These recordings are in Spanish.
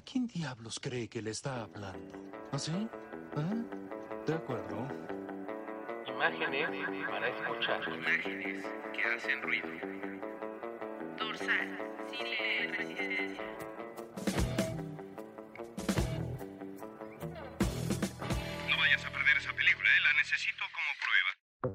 quién diablos cree que le está hablando? ¿Así? ¿Ah? De acuerdo. Imágenes para escuchar. Imágenes que hacen ruido. Dorsal, cine, resistencia. No vayas a perder esa película, la necesito como prueba.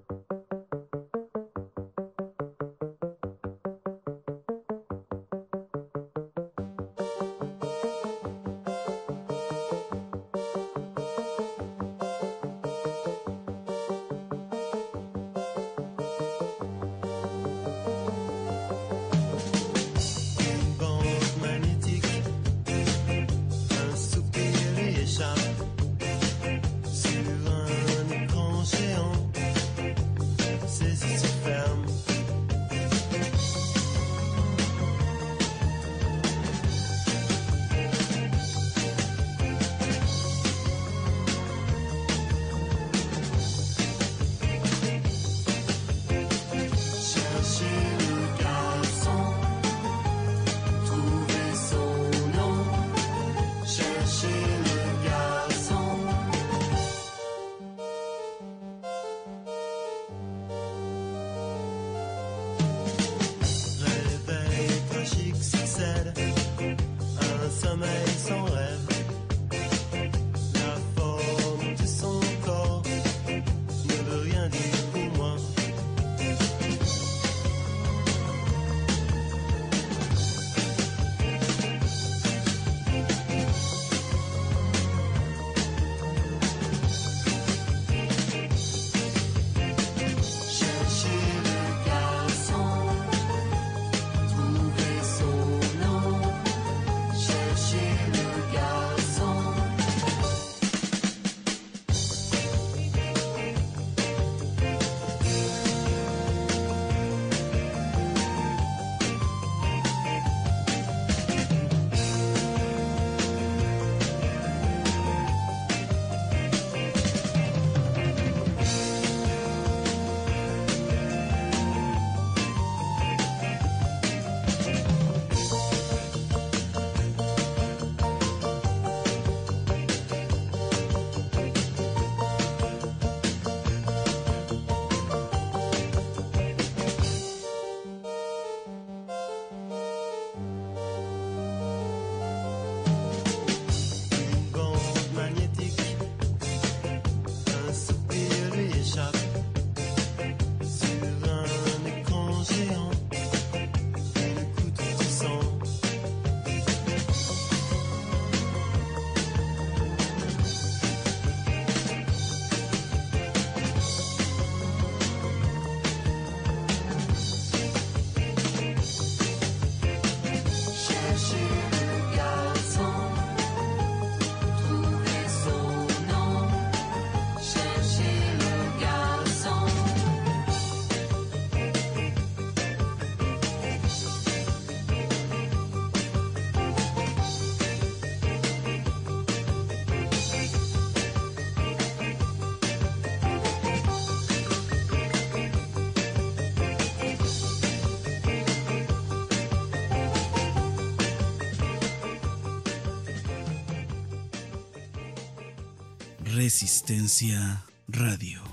Resistencia Radio.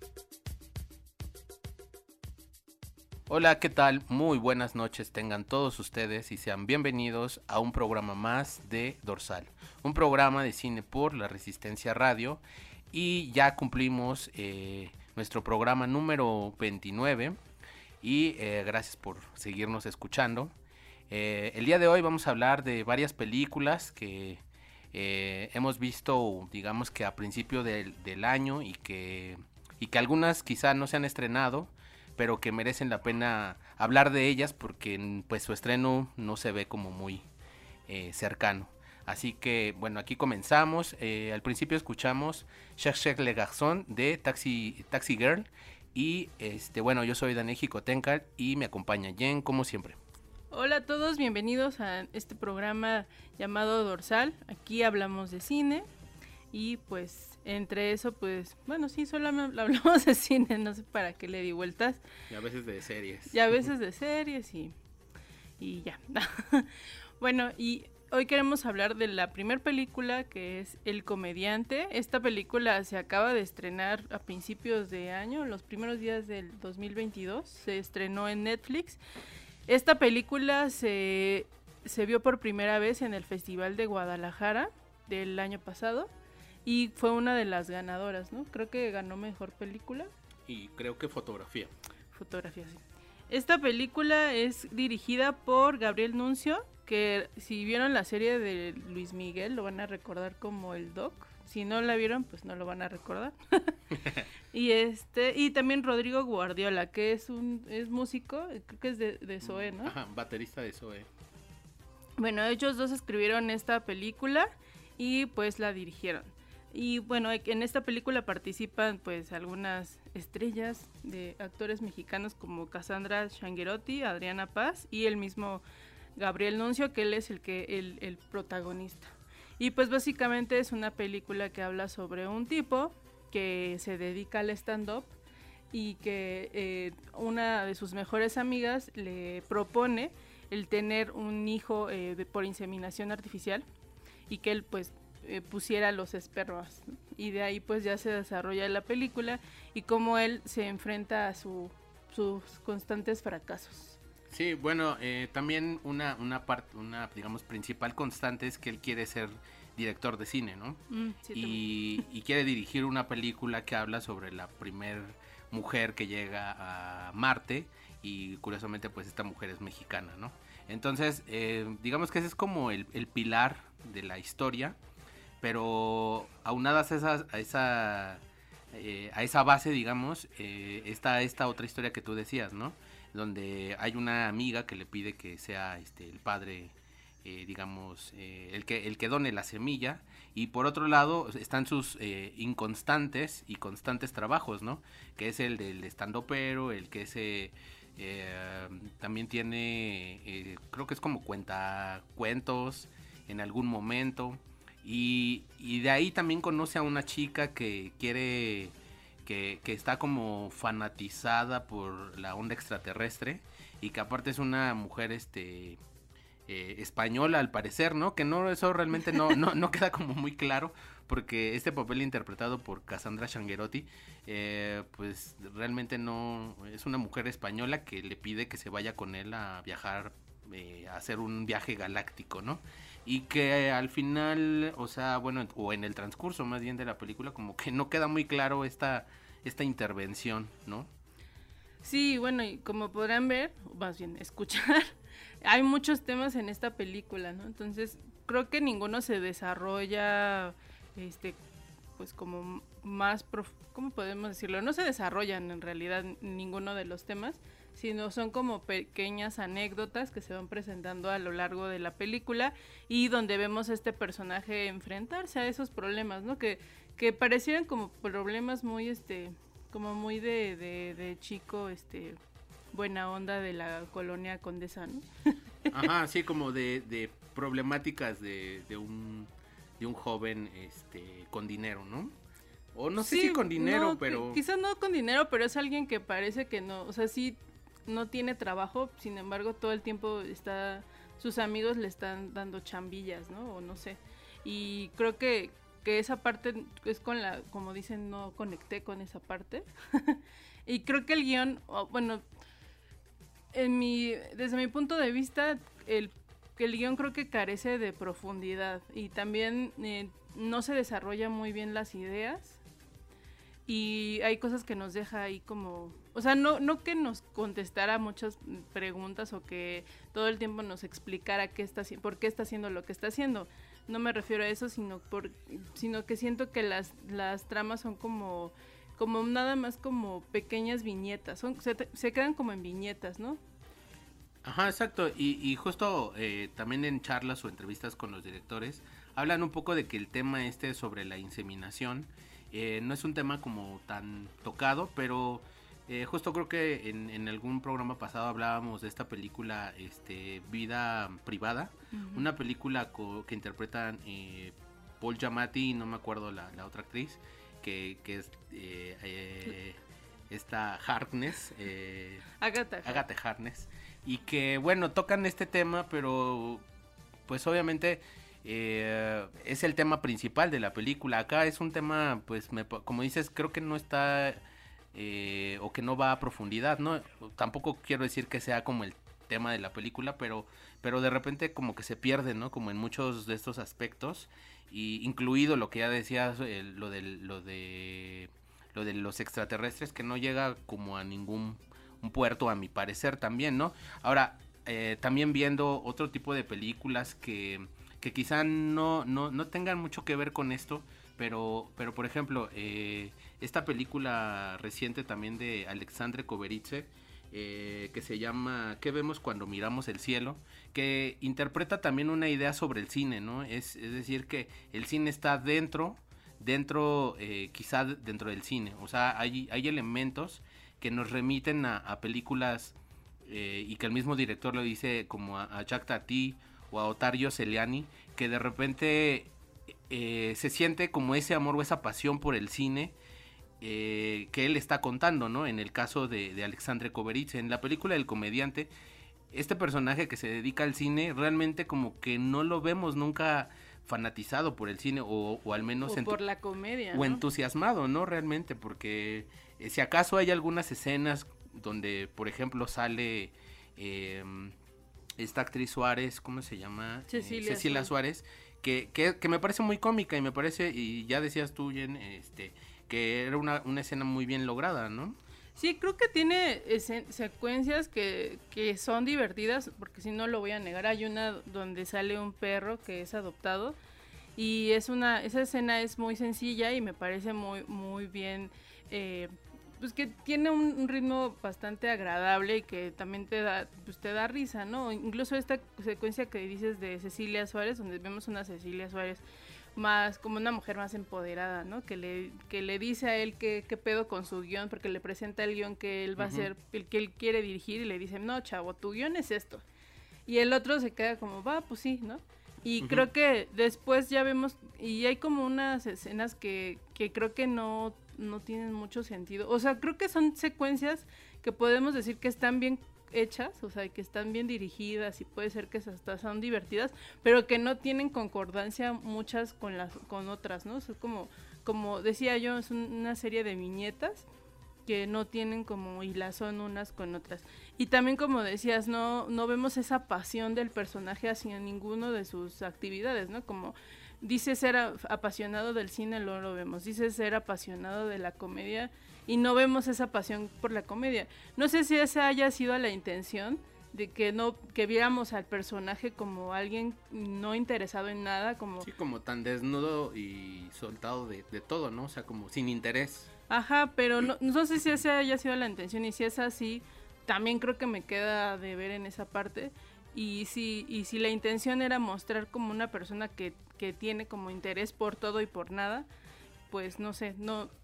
Hola, ¿qué tal? Muy buenas noches tengan todos ustedes y sean bienvenidos a un programa más de Dorsal, un programa de cine por la Resistencia Radio, y ya cumplimos nuestro programa número 29 y gracias por seguirnos escuchando. El día de hoy vamos a hablar de varias películas que hemos visto, digamos que a principio del año y que algunas quizá no se han estrenado, pero que merecen la pena hablar de ellas porque pues su estreno no se ve como muy cercano. Así que bueno, aquí comenzamos. Al principio escuchamos Cherchez le Garçon de Taxi Girl y bueno, yo soy Daniel Jicotencal y me acompaña Jen como siempre. Hola a todos, bienvenidos a este programa llamado Dorsal. Aquí hablamos de cine y pues entre eso pues, bueno, sí, solo hablamos de cine, no sé para qué le di vueltas. Y a veces de series. Y a veces de series y ya. Bueno, y hoy queremos hablar de la primera película, que es El Comediante. Esta película se acaba de estrenar a principios de año, los primeros días del 2022. Se estrenó en Netflix. Esta película se vio por primera vez en el Festival de Guadalajara del año pasado y fue una de las ganadoras, ¿no? Creo que ganó mejor película. Y creo que fotografía. Fotografía, sí. Esta película es dirigida por Gabriel Nuncio, que si vieron la serie de Luis Miguel lo van a recordar como el Doc. Si no la vieron, pues no lo van a recordar. y también Rodrigo Guardiola, que es músico, creo que es de Zoé, ¿no? Ajá, baterista de Zoé. Bueno, ellos dos escribieron esta película y pues la dirigieron. Y bueno, en esta película participan pues algunas estrellas de actores mexicanos como Cassandra Changuerotti, Adriana Paz y el mismo Gabriel Nuncio, que él es el protagonista. Y pues básicamente es una película que habla sobre un tipo que se dedica al stand-up y que una de sus mejores amigas le propone el tener un hijo por inseminación artificial y que él pues pusiera los espermas, ¿no? Y de ahí pues ya se desarrolla la película y cómo él se enfrenta a sus constantes fracasos. Sí, bueno, también una digamos principal constante es que él quiere ser director de cine, ¿no? Sí, y quiere dirigir una película que habla sobre la primer mujer que llega a Marte y curiosamente pues esta mujer es mexicana, ¿no? Entonces, digamos que ese es como el pilar de la historia, pero aunadas a esa base, digamos, está esta otra historia que tú decías, ¿no? Donde hay una amiga que le pide que sea el padre, digamos, el que done la semilla, y por otro lado están sus inconstantes y constantes trabajos, ¿no? Que es el del estandopero, el que también tiene, creo que es como cuenta cuentos en algún momento, y de ahí también conoce a una chica que quiere, que está como fanatizada por la onda extraterrestre, y que aparte es una mujer española al parecer, ¿no? Que no, eso realmente no queda como muy claro, porque este papel interpretado por Cassandra Changuerotti, pues realmente no, es una mujer española que le pide que se vaya con él a viajar, a hacer un viaje galáctico, ¿no? Y que al final, o sea, bueno, o en el transcurso más bien de la película, como que no queda muy claro esta intervención, ¿no? Sí, bueno, y como podrán ver, más bien escuchar, hay muchos temas en esta película, ¿no? Entonces, creo que ninguno se desarrolla, pues como más, ¿cómo podemos decirlo? No se desarrollan en realidad ninguno de los temas, sino son como pequeñas anécdotas que se van presentando a lo largo de la película y donde vemos a este personaje enfrentarse a esos problemas, ¿no? Que parecieran como problemas muy, como muy de chico, buena onda de la colonia Condesa, ¿no? Ajá, sí, como de problemáticas de un joven, con dinero, ¿no? O no sé si con dinero, no, pero... Quizás no con dinero, pero es alguien que parece que no, o sea, sí no tiene trabajo, sin embargo todo el tiempo sus amigos le están dando chambillas, ¿no? O no sé. Y creo que esa parte es como dicen, no conecté con esa parte. Y creo que el guión, bueno, desde mi punto de vista, el guión creo que carece de profundidad y también no se desarrolla muy bien las ideas. Y hay cosas que nos deja ahí como, o sea, no que nos contestara muchas preguntas o que todo el tiempo nos explicara por qué está haciendo lo que está haciendo. No me refiero a eso, sino que siento que las tramas son como nada más como pequeñas viñetas, se quedan como en viñetas, ¿no? Ajá, exacto, y justo también en charlas o entrevistas con los directores hablan un poco de que el tema sobre la inseminación no es un tema como tan tocado, pero justo creo que en algún programa pasado hablábamos de esta película, Vida Privada, uh-huh. Una película que interpretan Paul Giamatti y no me acuerdo la otra actriz, que es esta Harkness, Agatha Harkness, y que bueno, tocan este tema, pero pues obviamente es el tema principal de la película. Acá es un tema, pues como dices, creo que no está o que no va a profundidad, ¿no? Tampoco quiero decir que sea como el tema de la película, pero de repente como que se pierde, ¿no? Como en muchos de estos aspectos, y incluido lo que ya decías, lo de los extraterrestres, que no llega como a ningún un puerto, a mi parecer también, ¿no? Ahora, también viendo otro tipo de películas que quizá no tengan mucho que ver con esto, pero por ejemplo, esta película reciente también de Alexandre Koberidze, que se llama ¿Qué vemos cuando miramos el cielo?, que interpreta también una idea sobre el cine, ¿no? Es decir, que el cine está dentro quizá dentro del cine. O sea, hay elementos que nos remiten a películas, y que el mismo director lo dice, como a Jacques Tati o a Ottavio Celiani, que de repente se siente como ese amor o esa pasión por el cine que él está contando, ¿no? En el caso de Alexandre Koberidze, en la película del comediante, este personaje que se dedica al cine, realmente como que no lo vemos nunca fanatizado por el cine, o al menos por la comedia, o ¿no? entusiasmado, ¿no? Realmente, porque si acaso hay algunas escenas donde, por ejemplo, sale esta actriz Suárez, ¿cómo se llama? Cecilia Suárez, que me parece muy cómica, y me parece, y ya decías tú, Jen, que era una escena muy bien lograda, ¿no? Sí, creo que tiene secuencias que son divertidas, porque si no lo voy a negar. Hay una donde sale un perro que es adoptado, y esa escena es muy sencilla y me parece muy, muy bien, pues que tiene un ritmo bastante agradable y que también te da risa, ¿no? Incluso esta secuencia que dices de Cecilia Suárez, donde vemos una Cecilia Suárez más como una mujer más empoderada, ¿no? Que le dice a él qué pedo con su guión, porque le presenta el guión que él va a hacer, el que él quiere dirigir, y le dice, no, chavo, tu guión es esto. Y el otro se queda como, va, pues sí, ¿no? Y creo que después ya vemos, y hay como unas escenas que creo que no tienen mucho sentido. O sea, creo que son secuencias que podemos decir que están bien hechas, o sea, que están bien dirigidas, y puede ser que hasta son divertidas, pero que no tienen concordancia muchas con otras, ¿no? O sea, como decía yo, es una serie de viñetas que no tienen como hilazón unas con otras. Y también, como decías, no vemos esa pasión del personaje hacia ninguno de sus actividades, ¿no? Como dice ser apasionado del cine, luego lo vemos. Dice ser apasionado de la comedia, y no vemos esa pasión por la comedia. No sé si esa haya sido la intención, de que viéramos al personaje como alguien no interesado en nada, como... Sí, como tan desnudo y soltado de todo, ¿no? O sea, como sin interés. Ajá, pero no sé si esa haya sido la intención, y si es así, también creo que me queda de ver en esa parte. Y si la intención era mostrar como una persona que tiene como interés por todo y por nada, pues no sé,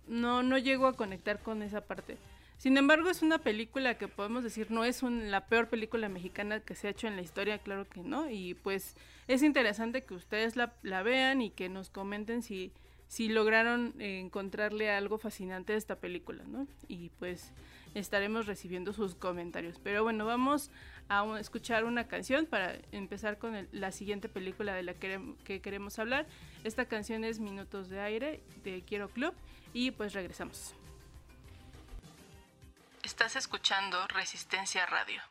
no llego a conectar con esa parte. Sin embargo, es una película que podemos decir no es la peor película mexicana que se ha hecho en la historia, claro que no, y pues es interesante que ustedes la vean y que nos comenten si lograron encontrarle algo fascinante a esta película, ¿no? Y pues estaremos recibiendo sus comentarios. Pero bueno, vamos a escuchar una canción para empezar con la siguiente película de la que queremos hablar. Esta canción es Minutos de Aire, de Quiero Club, y pues regresamos. Estás escuchando Resistencia Radio.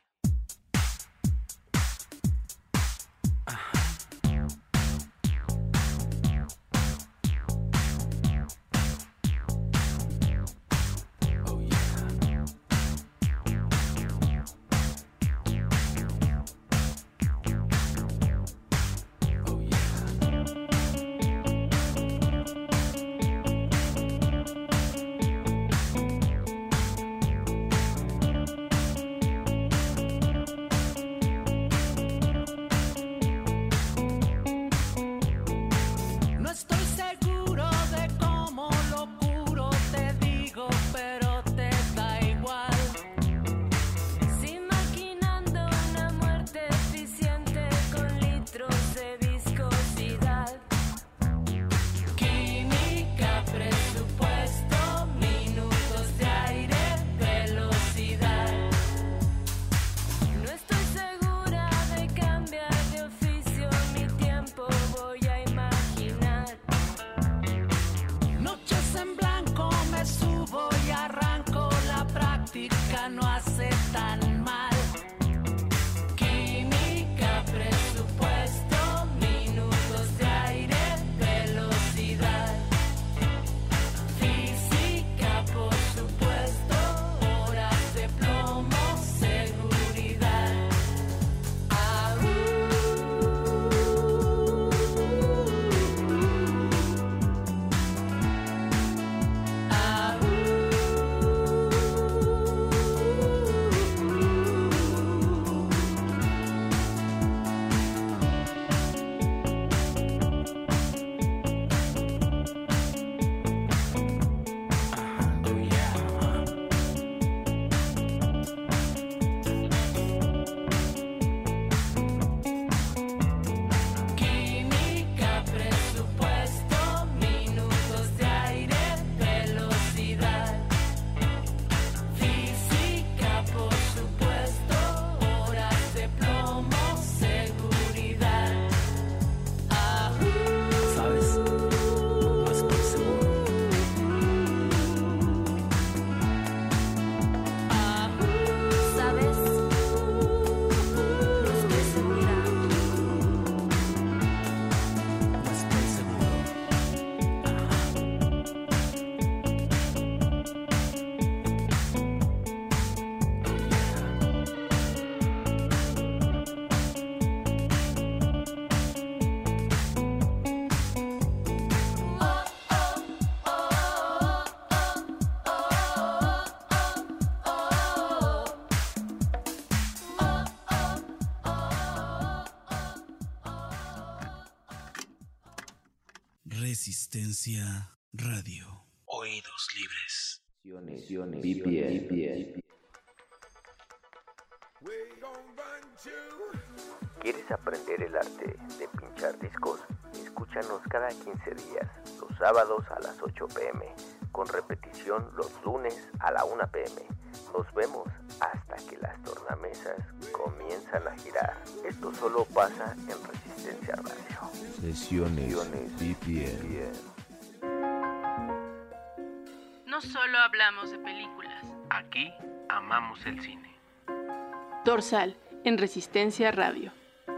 Resistencia Radio. Oídos libres. VPN. ¿Quieres aprender el arte de pinchar discos? Escúchanos cada 15 días, los sábados a las 8 p.m, con repetición los lunes a la 1 p.m. Nos vemos hasta que las tornamesas comienzan a girar. Esto solo pasa en Resistencia Radio. Sesiones VPN. No solo hablamos de películas. Aquí amamos el cine. Dorsal, en Resistencia Radio.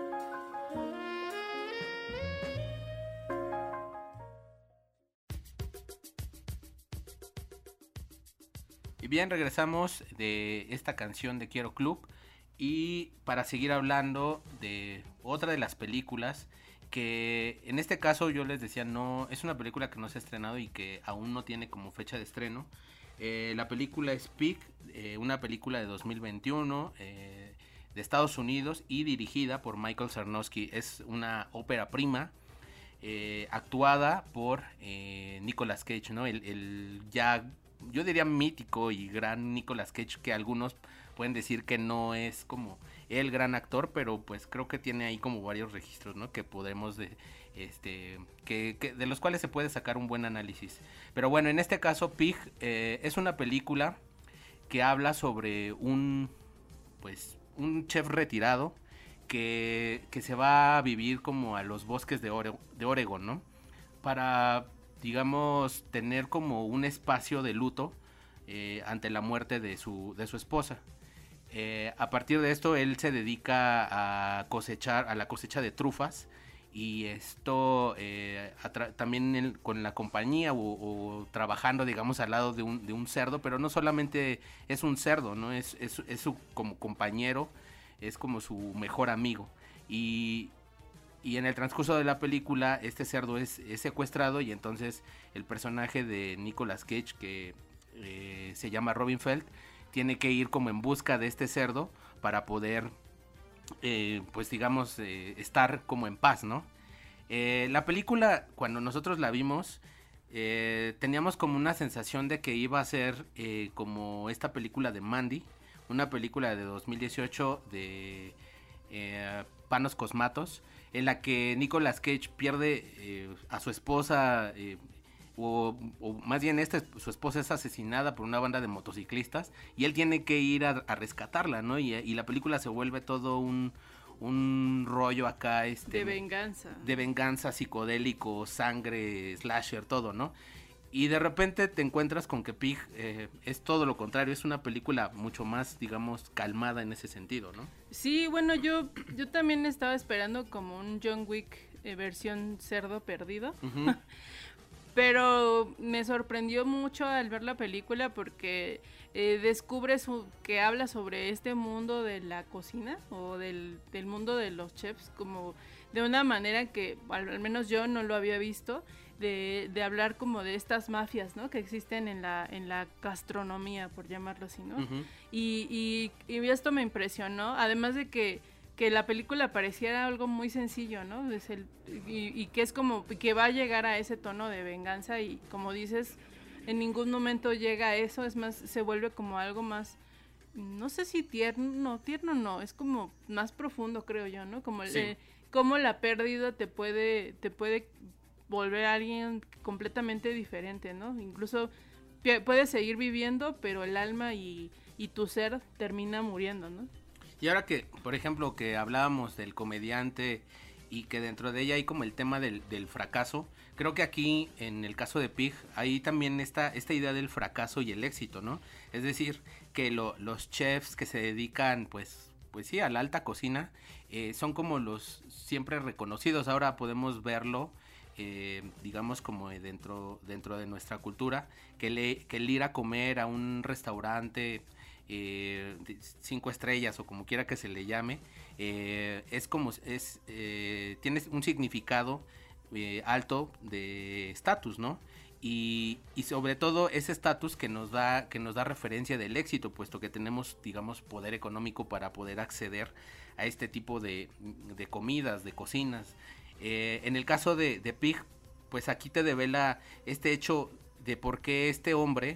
Y bien, regresamos de esta canción de Quiero Club y para seguir hablando de otra de las películas que en este caso yo les decía, no es una película que no se ha estrenado y que aún no tiene como fecha de estreno. La película es Pig, una película de 2021 de Estados Unidos y dirigida por Michael Sarnowski. Es una ópera prima actuada por Nicolas Cage, ¿no? El ya, yo diría mítico y gran Nicolas Cage, que algunos pueden decir que no es como el gran actor, pero pues creo que tiene ahí como varios registros, ¿no? Que podemos de los cuales se puede sacar un buen análisis. Pero bueno, en este caso Pig es una película que habla sobre un chef retirado que se va a vivir como a los bosques de Oregon, ¿no? Para, digamos, tener como un espacio de luto ante la muerte de su esposa. A partir de esto él se dedica a la cosecha de trufas y esto también con la compañía o trabajando, digamos, al lado de un cerdo, pero no solamente es un cerdo, ¿no? Es su como compañero, es como su mejor amigo y en el transcurso de la película este cerdo es secuestrado y entonces el personaje de Nicolas Cage, que se llama Robin Feld, tiene que ir como en busca de este cerdo para poder, pues digamos, estar como en paz, ¿no? La película, cuando nosotros la vimos, teníamos como una sensación de que iba a ser como esta película de Mandy, una película de 2018 de Panos Cosmatos, en la que Nicolas Cage pierde a su esposa, o más bien su esposa es asesinada por una banda de motociclistas y él tiene que ir a rescatarla, ¿no? Y la película se vuelve todo un rollo acá de venganza, psicodélico, sangre, slasher, todo, ¿no? Y de repente te encuentras con que Pig es todo lo contrario, es una película mucho más, digamos, calmada en ese sentido, ¿no? Sí, bueno, yo también estaba esperando como un John Wick versión cerdo perdido. Uh-huh. Pero me sorprendió mucho al ver la película porque descubres que habla sobre este mundo de la cocina o del mundo de los chefs como de una manera que al menos yo no lo había visto, de hablar como de estas mafias, ¿no? Que existen en la gastronomía, por llamarlo así, ¿no? Uh-huh. Y esto me impresionó, además de que la película pareciera algo muy sencillo, ¿no? Y que es como que va a llegar a ese tono de venganza y como dices, en ningún momento llega a eso, es más, se vuelve como algo más, no sé si tierno no, es como más profundo, creo yo, ¿no? Como sí. Cómo la pérdida te puede volver a alguien completamente diferente, ¿no? Incluso puedes seguir viviendo, pero el alma y tu ser termina muriendo, ¿no? Y ahora que, por ejemplo, que hablábamos del comediante y que dentro de ella hay como el tema del fracaso, creo que aquí, en el caso de Pig, hay también esta idea del fracaso y el éxito, ¿no? Es decir, que los chefs que se dedican, pues sí, a la alta cocina, son como los siempre reconocidos. Ahora podemos verlo, digamos, como dentro de nuestra cultura, que el ir a comer a un restaurante 5 estrellas o como quiera que se le llame, es como tiene un significado alto de estatus, ¿no? Y sobre todo ese estatus que nos da referencia del éxito, puesto que tenemos, digamos, poder económico para poder acceder a este tipo de comidas, de cocinas. En el caso de Pig, pues aquí te devela este hecho de por qué este hombre,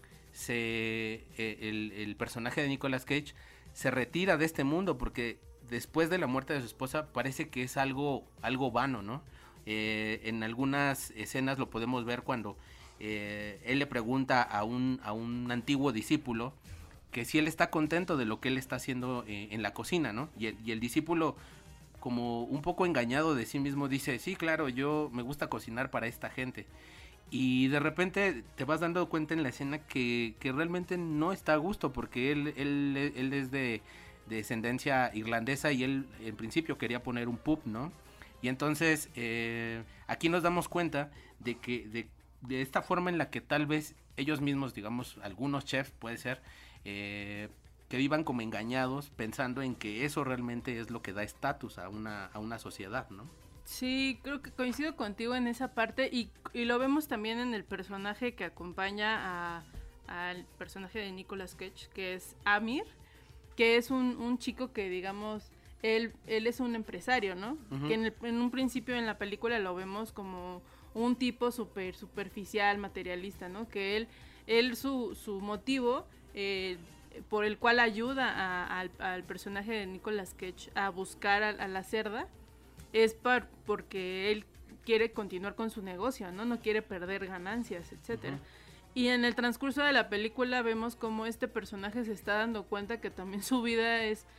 el personaje de Nicolas Cage, se retira de este mundo, porque después de la muerte de su esposa parece que es algo vano, ¿no? En algunas escenas lo podemos ver cuando él le pregunta a un antiguo discípulo que si él está contento de lo que él está haciendo en la cocina, ¿no? Y el discípulo, como un poco engañado de sí mismo, dice, sí, claro, yo me gusta cocinar para esta gente. Y de repente te vas dando cuenta en la escena que realmente no está a gusto, porque él es de descendencia irlandesa y él en principio quería poner un pub, ¿no? Y entonces aquí nos damos cuenta de que de esta forma en la que tal vez ellos mismos, digamos, algunos chefs puede ser, que vivan como engañados pensando en que eso realmente es lo que da estatus a una sociedad, ¿no? Sí, creo que coincido contigo en esa parte y lo vemos también en el personaje que acompaña al personaje de Nicolas Cage, que es Amir, que es un chico que, digamos, él es un empresario, ¿no? Uh-huh. Que en un principio en la película lo vemos como un tipo súper superficial, materialista, ¿no? Que él su motivo por el cual ayuda al personaje de Nicolas Cage a buscar a la cerda es porque él quiere continuar con su negocio, ¿no? No quiere perder ganancias, etcétera. Uh-huh. Y en el transcurso de la película vemos cómo este personaje se está dando cuenta que también su vida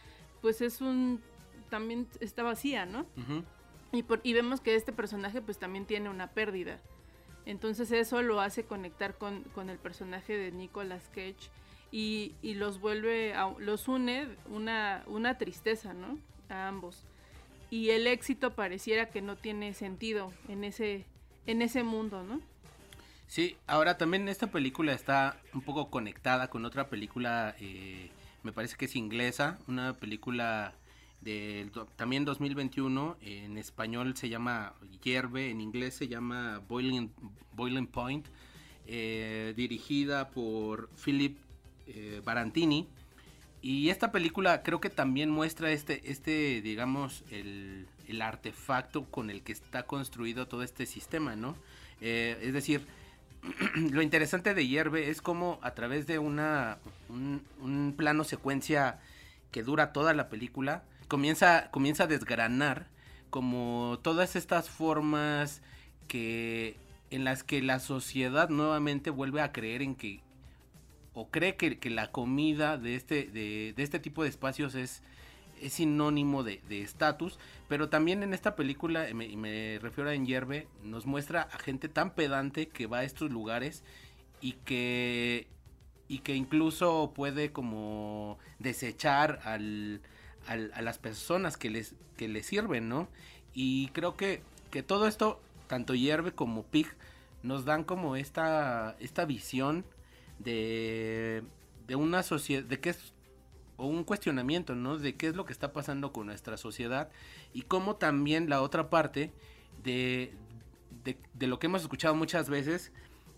también está vacía, ¿no? Uh-huh. Y vemos que este personaje pues también tiene una pérdida. Entonces eso lo hace conectar con el personaje de Nicolas Cage y los une una tristeza, ¿no? A ambos. Y el éxito pareciera que no tiene sentido en ese mundo, ¿no? Sí, ahora también esta película está un poco conectada con otra película, me parece que es inglesa, una película también 2021, en español se llama Hierve, en inglés se llama Boiling Point, dirigida por Philip Barantini. Y esta película creo que también muestra digamos, el artefacto con el que está construido todo este sistema, ¿no? Es decir, lo interesante de Hierve es como a través de un plano secuencia que dura toda la película, comienza a desgranar como todas estas formas en las que la sociedad nuevamente vuelve a creer en que, o cree que la comida de este tipo de espacios es sinónimo de estatus, pero también en esta película, me refiero a En Hierve, nos muestra a gente tan pedante que va a estos lugares y que incluso puede como desechar a las personas que les sirven, ¿no? Y creo que todo esto, tanto Hierve como Pig, nos dan como esta visión de una sociedad, de qué es, o un cuestionamiento, ¿no? De qué es lo que está pasando con nuestra sociedad y cómo también la otra parte de lo que hemos escuchado muchas veces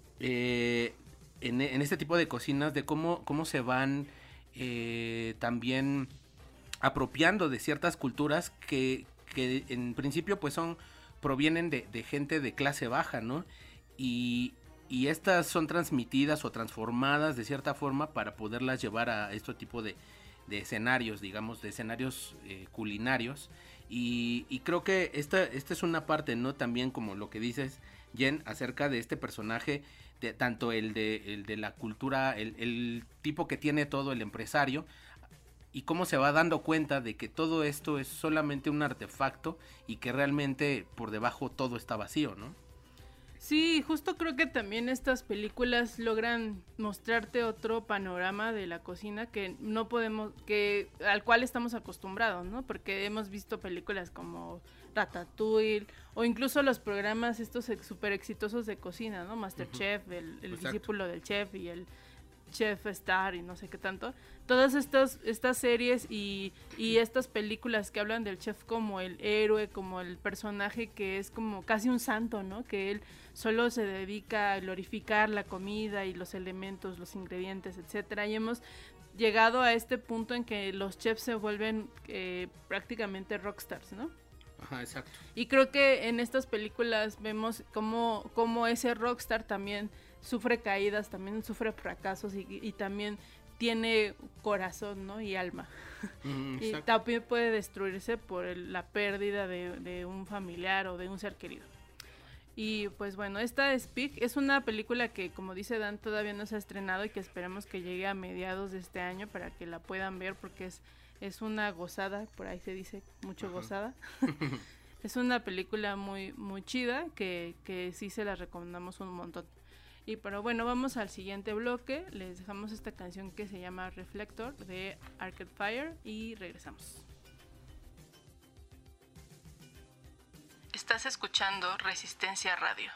en este tipo de cocinas, de cómo se van también apropiando de ciertas culturas que en principio pues provienen de gente de clase baja, ¿no? Y estas son transmitidas o transformadas de cierta forma para poderlas llevar a este tipo de escenarios, digamos, de escenarios culinarios. Y creo que esta es una parte, ¿no? También como lo que dices, Jen, acerca de este personaje, tanto el de la cultura, el tipo que tiene todo, el empresario, y cómo se va dando cuenta de que todo esto es solamente un artefacto y que realmente por debajo todo está vacío, ¿no? Sí, justo creo que también estas películas logran mostrarte otro panorama de la cocina al cual estamos acostumbrados, ¿no? Porque hemos visto películas como Ratatouille o incluso los programas estos súper exitosos de cocina, ¿no? MasterChef, el discípulo del chef y el Chef Star y no sé qué tanto. Todas estas series y estas películas que hablan del chef como el héroe, como el personaje que es como casi un santo, ¿no? Que él solo se dedica a glorificar la comida y los elementos, los ingredientes, etcétera. Y hemos llegado a este punto en que los chefs se vuelven prácticamente rockstars, ¿no? Ajá, exacto. Y creo que en estas películas vemos cómo ese rockstar también sufre caídas, también sufre fracasos y también tiene corazón, ¿no? Y alma. Y también puede destruirse por la pérdida de un familiar o de un ser querido. Y pues bueno, esta Speak es una película que, como dice Dan, todavía no se ha estrenado y que esperemos que llegue a mediados de este año para que la puedan ver, porque es una gozada, por ahí se dice mucho gozada. Es una película muy, muy chida que sí se la recomendamos un montón. Pero bueno, vamos al siguiente bloque. Les dejamos esta canción que se llama Reflector de Arcade Fire y regresamos. Estás escuchando Resistencia Radio.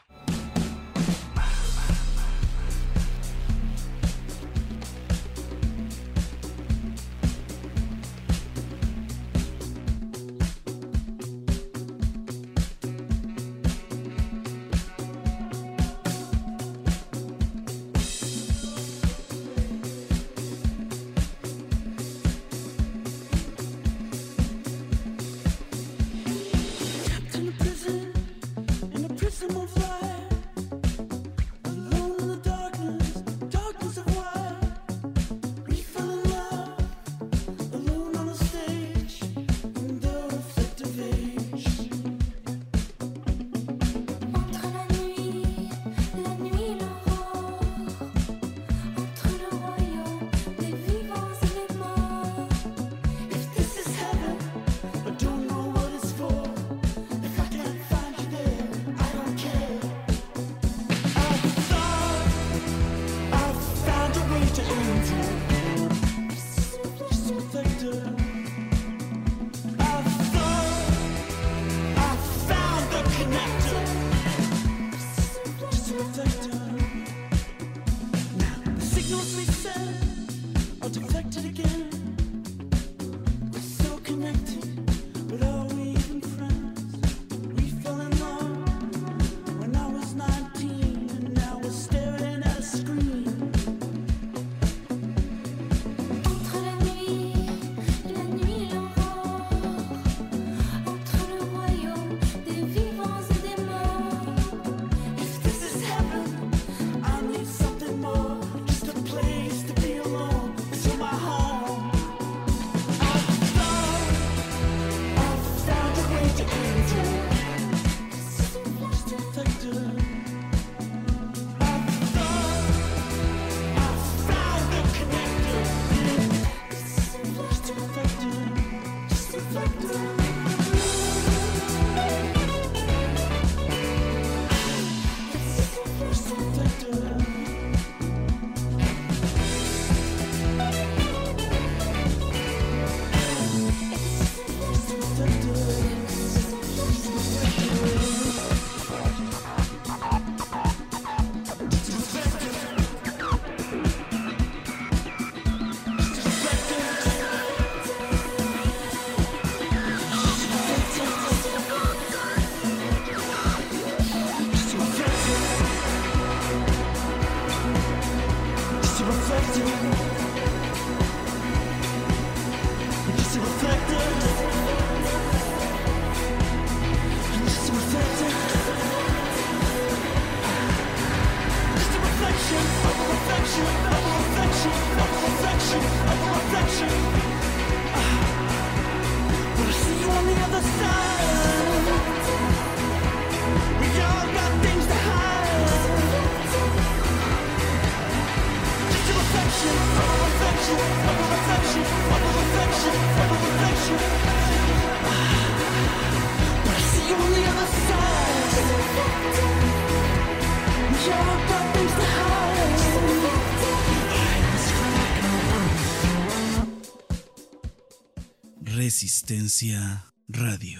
Resistencia Radio.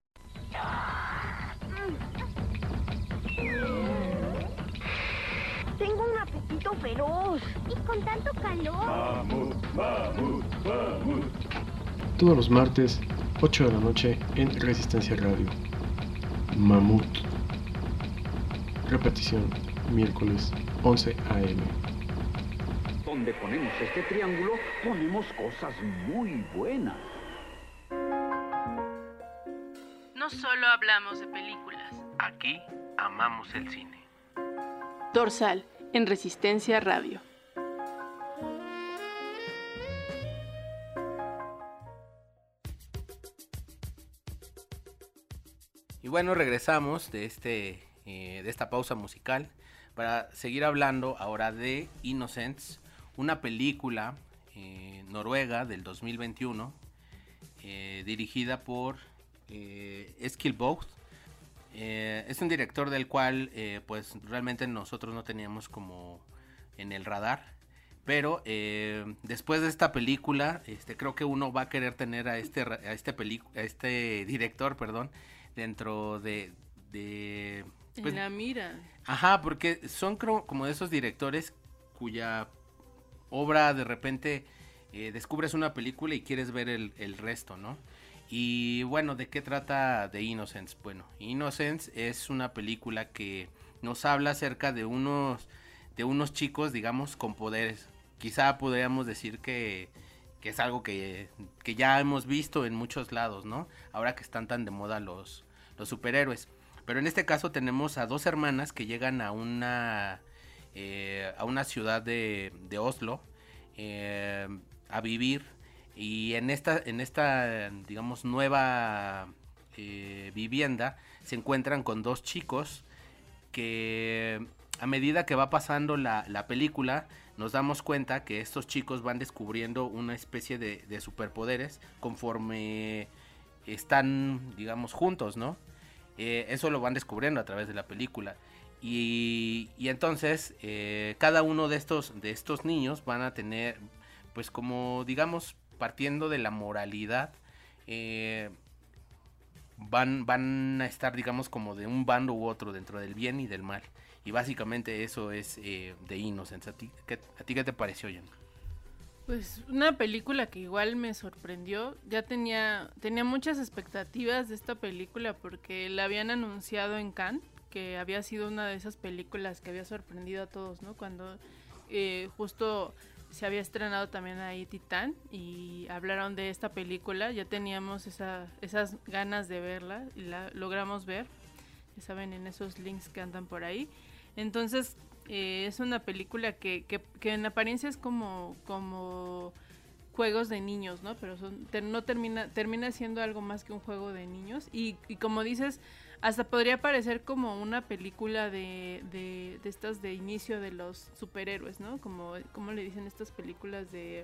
Tengo un apetito feroz. Y con tanto calor. Mamut, mamut, mamut. Todos los martes, 8 de la noche, en Resistencia Radio. Mamut. Repetición, miércoles, 11 a.m. Donde ponemos este triángulo, ponemos cosas muy buenas. No hablamos de películas. Aquí amamos el cine. Dorsal, en Resistencia Radio. Y bueno, regresamos de esta pausa musical para seguir hablando ahora de Innocence, una película noruega del 2021 dirigida por Eskil Vogt. Es un director del cual pues realmente nosotros no teníamos como en el radar, pero después de esta película creo que uno va a querer tener a este director, perdón, dentro de pues, en la mira. Ajá, porque son como de esos directores cuya obra de repente descubres una película y quieres ver el resto, ¿no? Y bueno, ¿de qué trata The Innocence? Bueno, Innocence es una película que nos habla acerca de unos chicos, digamos, con poderes. Quizá podríamos decir que es algo que ya hemos visto en muchos lados, ¿no? Ahora que están tan de moda los superhéroes. Pero en este caso tenemos a dos hermanas que llegan a una ciudad de Oslo a vivir, y en esta digamos nueva vivienda se encuentran con dos chicos que a medida que va pasando la película nos damos cuenta que estos chicos van descubriendo una especie de superpoderes conforme están, digamos, juntos, ¿no? Eso lo van descubriendo a través de la película. Y entonces cada uno de estos niños van a tener, pues como digamos, partiendo de la moralidad, van a estar, digamos, como de un bando u otro, dentro del bien y del mal. Y básicamente eso es The Innocence. ¿A ti qué te pareció, Jan? Pues una película que igual me sorprendió. Ya tenía muchas expectativas de esta película porque la habían anunciado en Cannes, que había sido una de esas películas que había sorprendido a todos, ¿no? Cuando justo se había estrenado también ahí Titán y hablaron de esta película. Ya teníamos esas ganas de verla y la logramos ver, ya saben, en esos links que andan por ahí. Entonces es una película que en apariencia es como juegos de niños, ¿no? Pero no termina siendo algo más que un juego de niños. Y como dices, hasta podría parecer como una película de estas de inicio de los superhéroes, ¿no? Como le dicen estas películas de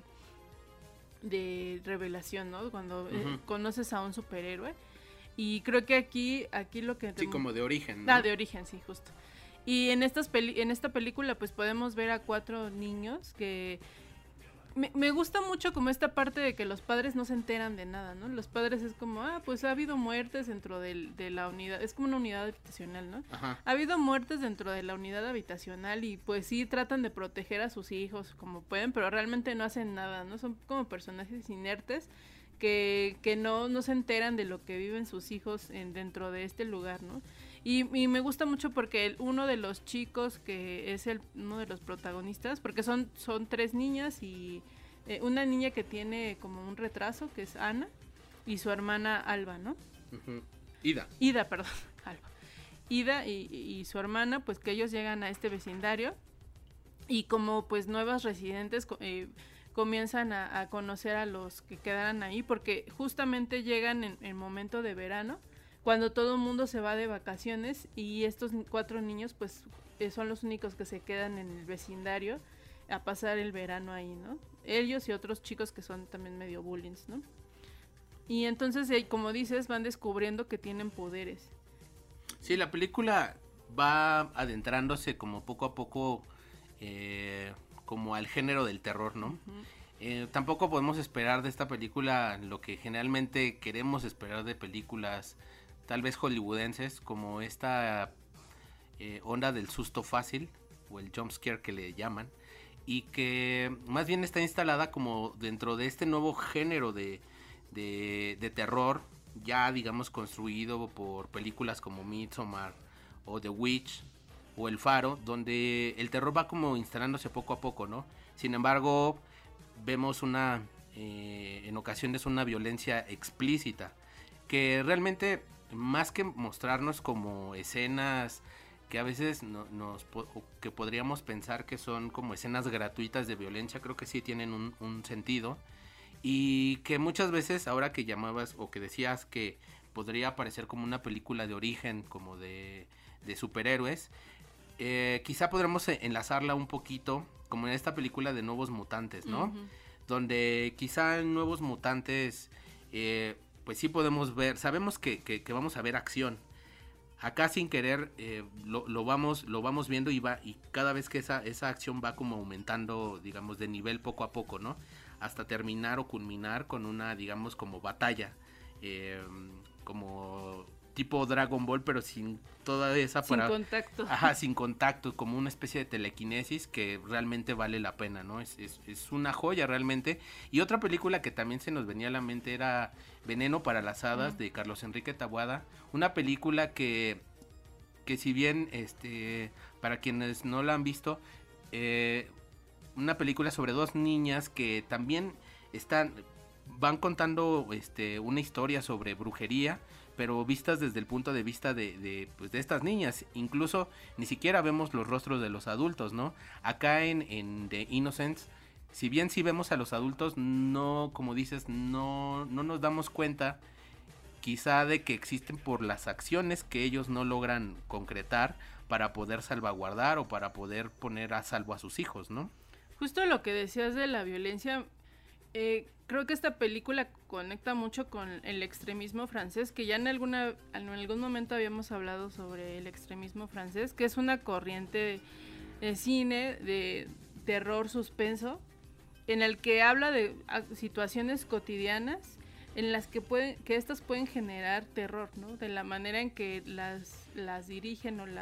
revelación, ¿no? Cuando conoces a un superhéroe. Y creo que aquí lo que... Sí, como de origen, ¿no? De origen, sí, justo. Y en esta película pues podemos ver a 4 niños que... Me gusta mucho como esta parte de que los padres no se enteran de nada, ¿no? Los padres es como, pues ha habido muertes dentro de la unidad, es como una unidad habitacional, ¿no? Ajá. Ha habido muertes dentro de la unidad habitacional y pues sí tratan de proteger a sus hijos como pueden, pero realmente no hacen nada, ¿no? Son como personajes inertes que no se enteran de lo que viven sus hijos dentro de este lugar, ¿no? Y me gusta mucho porque uno de los chicos que es uno de los protagonistas, porque son 3 niñas y una niña que tiene como un retraso, que es Ana, y su hermana Alba, ¿no? Uh-huh. Ida, perdón, Alba. Ida y su hermana, pues que ellos llegan a este vecindario y como pues nuevas residentes comienzan a conocer a los que quedaran ahí, porque justamente llegan en momento de verano, cuando todo el mundo se va de vacaciones y estos 4 niños pues son los únicos que se quedan en el vecindario a pasar el verano ahí, ¿no? Ellos y otros chicos que son también medio bullies, ¿no? Y entonces, como dices, van descubriendo que tienen poderes. Sí, la película va adentrándose como poco a poco como al género del terror, ¿no? Uh-huh. Tampoco podemos esperar de esta película lo que generalmente queremos esperar de películas tal vez hollywoodenses, como esta onda del susto fácil o el jump scare que le llaman, y que más bien está instalada como dentro de este nuevo género de terror, ya digamos construido por películas como Midsommar o The Witch o El Faro, donde el terror va como instalándose poco a poco, ¿no? Sin embargo, vemos en ocasiones una violencia explícita que realmente más que mostrarnos como escenas que a veces que podríamos pensar que son como escenas gratuitas de violencia, creo que sí tienen un sentido, y que muchas veces, ahora que llamabas o que decías que podría parecer como una película de origen, como de superhéroes, quizá podremos enlazarla un poquito como en esta película de Nuevos Mutantes, ¿no? Uh-huh. Donde quizá en Nuevos Mutantes pues sí podemos ver, sabemos que vamos a ver acción. Acá sin querer lo vamos viendo y cada vez que esa acción va como aumentando, digamos, de nivel poco a poco, ¿no? Hasta terminar o culminar con una, digamos, como batalla, como tipo Dragon Ball, pero sin toda esa... Sin contacto. Ajá, sin contacto, como una especie de telequinesis que realmente vale la pena, ¿no? Es una joya realmente. Y otra película que también se nos venía a la mente era Veneno para las Hadas, de Carlos Enrique Taboada. Una película que si bien, para quienes no la han visto, una película sobre dos niñas que también van contando una historia sobre brujería, pero vistas desde el punto de vista de estas niñas. Incluso ni siquiera vemos los rostros de los adultos, ¿no? Acá en The Innocents, si bien sí vemos a los adultos, no, como dices, no nos damos cuenta quizá de que existen por las acciones que ellos no logran concretar para poder salvaguardar o para poder poner a salvo a sus hijos, ¿no? Justo lo que decías de la violencia, creo que esta película conecta mucho con el extremismo francés, que ya en algún momento habíamos hablado sobre el extremismo francés, que es una corriente de cine de terror suspenso, en el que habla de situaciones cotidianas en las que estas pueden generar terror, ¿no? De la manera en que las dirigen o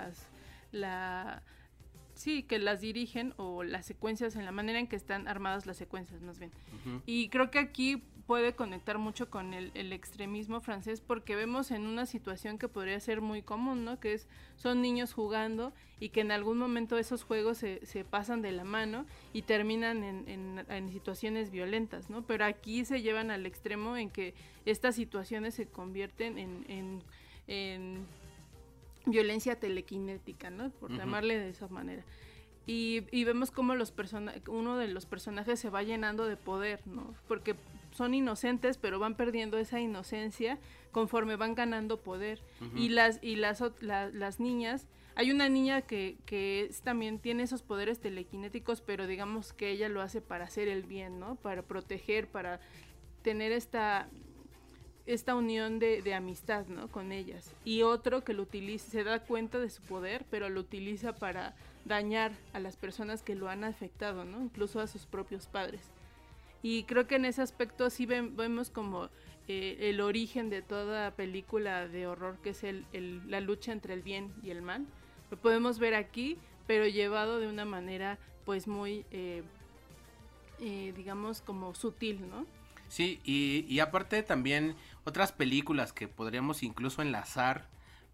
que las dirigen, o las secuencias, en la manera en que están armadas las secuencias, más bien. Uh-huh. Y creo que aquí puede conectar mucho con el extremismo francés, porque vemos en una situación que podría ser muy común, ¿no? Que son niños jugando y que en algún momento esos juegos se pasan de la mano y terminan en situaciones violentas, ¿no? Pero aquí se llevan al extremo en que estas situaciones se convierten en violencia telequinética, ¿no? Por uh-huh. llamarle de esa manera. Y vemos cómo uno de los personajes se va llenando de poder, ¿no? Porque son inocentes, pero van perdiendo esa inocencia conforme van ganando poder. Uh-huh. Y las niñas, hay una niña que también tiene esos poderes telequinéticos, pero digamos que ella lo hace para hacer el bien, ¿no? Para proteger, para tener esta unión de amistad, ¿no? Con ellas. Y otro que lo utiliza, se da cuenta de su poder, pero lo utiliza para dañar a las personas que lo han afectado, ¿no? Incluso a sus propios padres. Y creo que en ese aspecto sí vemos como el origen de toda película de horror, que es la lucha entre el bien y el mal. Lo podemos ver aquí, pero llevado de una manera pues muy, digamos, como sutil, ¿no? Sí, y aparte también otras películas que podríamos incluso enlazar,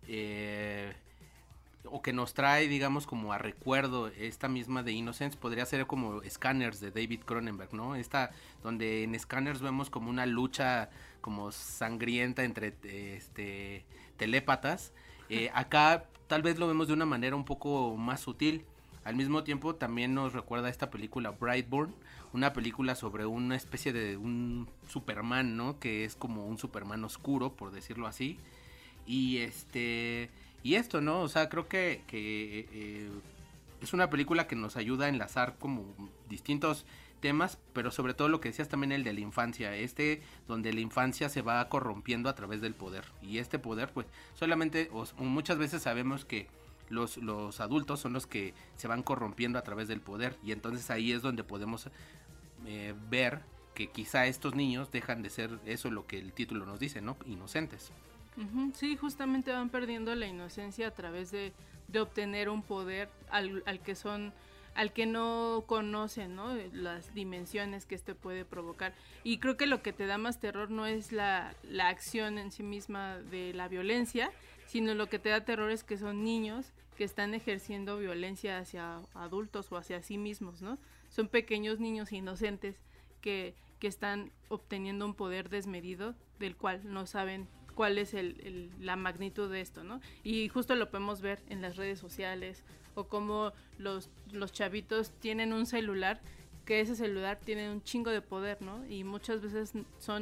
o que nos trae, digamos, como a recuerdo esta misma de Innocence, podría ser como Scanners de David Cronenberg, ¿no? Esta, donde en Scanners vemos como una lucha como sangrienta entre telépatas. Acá tal vez lo vemos de una manera un poco más sutil. Al mismo tiempo también nos recuerda esta película Brightburn, una película sobre una especie de un Superman, ¿no? Que es como un Superman oscuro, por decirlo así. Y esto, ¿no? O sea, creo que es una película que nos ayuda a enlazar como distintos temas, pero sobre todo lo que decías también, el de la infancia, donde la infancia se va corrompiendo a través del poder. Y este poder, pues, solamente, o muchas veces sabemos que los adultos son los que se van corrompiendo a través del poder, y entonces ahí es donde podemos ver que quizá estos niños dejan de ser eso, lo que el título nos dice, ¿no? Inocentes. Uh-huh. Sí, justamente van perdiendo la inocencia a través de obtener un poder al que no conocen, ¿no? Las dimensiones que puede provocar. Y creo que lo que te da más terror no es la acción en sí misma de la violencia, sino lo que te da terror es que son niños que están ejerciendo violencia hacia adultos o hacia sí mismos, ¿no? Son pequeños niños inocentes que están obteniendo un poder desmedido del cual no saben cuál es la magnitud de esto, ¿no? Y justo lo podemos ver en las redes sociales, o como los chavitos tienen un celular, que ese celular tiene un chingo de poder, ¿no? Y muchas veces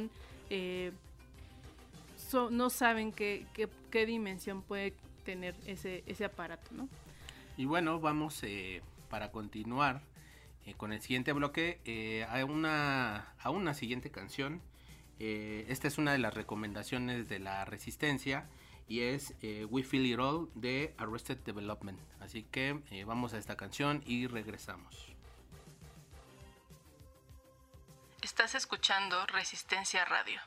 no saben qué dimensión puede tener ese aparato, ¿no? Y bueno, vamos para continuar con el siguiente bloque a una siguiente canción. Esta es una de las recomendaciones de la Resistencia y es We Feel It All de Arrested Development. Así que vamos a esta canción y regresamos. Estás escuchando Resistencia Radio.